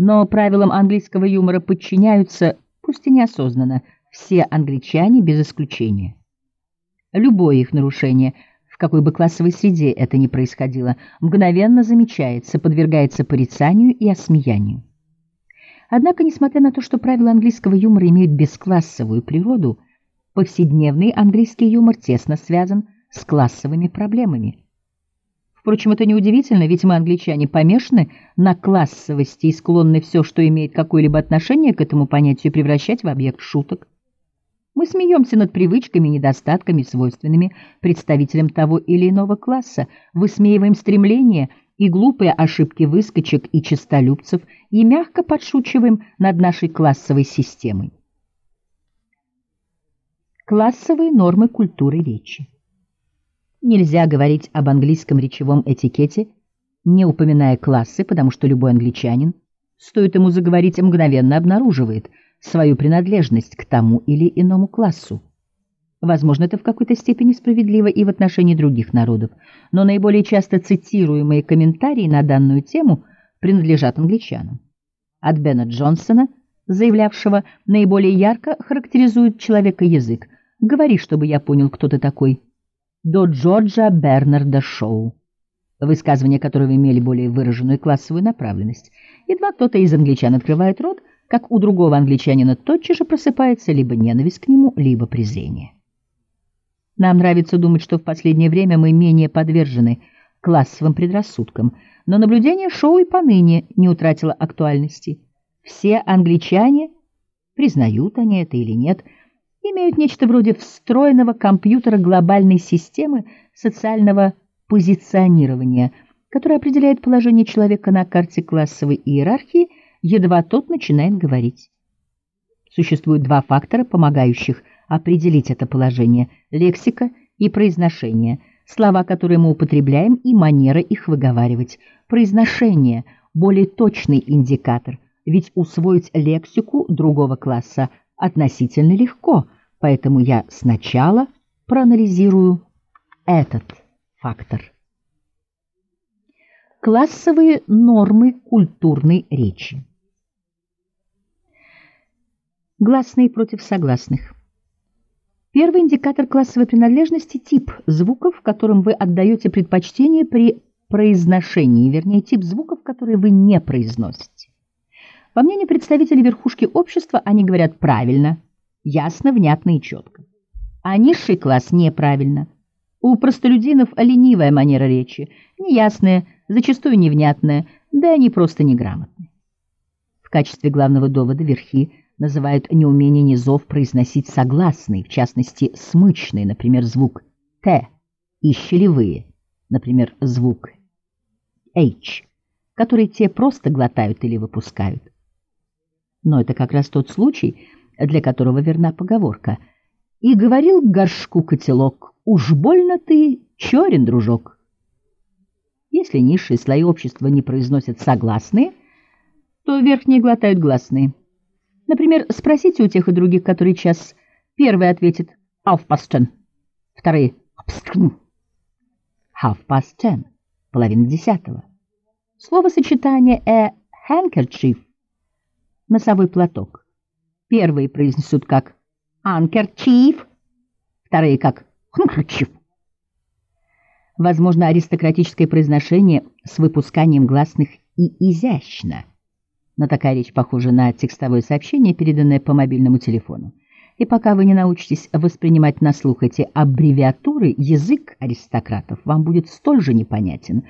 Но правилам английского юмора подчиняются, пусть и неосознанно, все англичане без исключения. Любое их нарушение, в какой бы классовой среде это ни происходило, мгновенно замечается, подвергается порицанию и осмеянию. Однако, несмотря на то, что правила английского юмора имеют бесклассовую природу, повседневный английский юмор тесно связан с классовыми проблемами. Впрочем, это неудивительно, ведь мы, англичане, помешаны на классовости и склонны все, что имеет какое-либо отношение к этому понятию, превращать в объект шуток. Мы смеемся над привычками и недостатками, свойственными представителям того или иного класса, высмеиваем стремления и глупые ошибки выскочек и честолюбцев и мягко подшучиваем над нашей классовой системой. Классовые нормы культуры речи. Нельзя говорить об английском речевом этикете, не упоминая классы, потому что любой англичанин, стоит ему заговорить, мгновенно обнаруживает свою принадлежность к тому или иному классу. Возможно, это в какой-то степени справедливо и в отношении других народов, но наиболее часто цитируемые комментарии на данную тему принадлежат англичанам. От Бена Джонсона, заявлявшего, наиболее ярко характеризует человека язык. «Говори, чтобы я понял, кто ты такой», до Джорджа Бернарда Шоу, высказывания которого имели более выраженную классовую направленность. Едва кто-то из англичан открывает рот, как у другого англичанина тотчас же просыпается либо ненависть к нему, либо презрение. Нам нравится думать, что в последнее время мы менее подвержены классовым предрассудкам, но наблюдение Шоу и поныне не утратило актуальности. Все англичане, признают они это или нет, имеют нечто вроде встроенного компьютера глобальной системы социального позиционирования, которая определяет положение человека на карте классовой иерархии, едва тот начинает говорить. Существует два фактора, помогающих определить это положение – лексика и произношение, слова, которые мы употребляем, и манера их выговаривать. Произношение – более точный индикатор, ведь усвоить лексику другого класса относительно легко, поэтому я сначала проанализирую этот фактор. Классовые нормы культурной речи. Гласные против согласных. Первый индикатор классовой принадлежности – тип звуков, которым вы отдаете предпочтение при произношении, вернее, тип звуков, которые вы не произносите. По мнению представителей верхушки общества, они говорят правильно, ясно, внятно и четко. А низший класс неправильно. У простолюдинов ленивая манера речи, неясная, зачастую невнятная, да и они просто неграмотны. В качестве главного довода верхи называют неумение низов произносить согласные, в частности, смычные, например, звук «т», и щелевые, например, звук «h», которые те просто глотают или выпускают. Но это как раз тот случай, для которого верна поговорка «И говорил к горшку котелок, уж больно ты черен, дружок». Если низшие слои общества не произносят согласные, то верхние глотают гласные. Например, спросите у тех и других, который час. Первый ответит «half past ten», вторые «half past ten», половина десятого. Словосочетание «a handkerchief» — носовой платок. Первые произнесут как «handkerchief», вторые как «handkerchief». Возможно, аристократическое произношение с выпусканием гласных и изящно, но такая речь похожа на текстовое сообщение, переданное по мобильному телефону. И пока вы не научитесь воспринимать на слух эти аббревиатуры, язык аристократов вам будет столь же непонятен,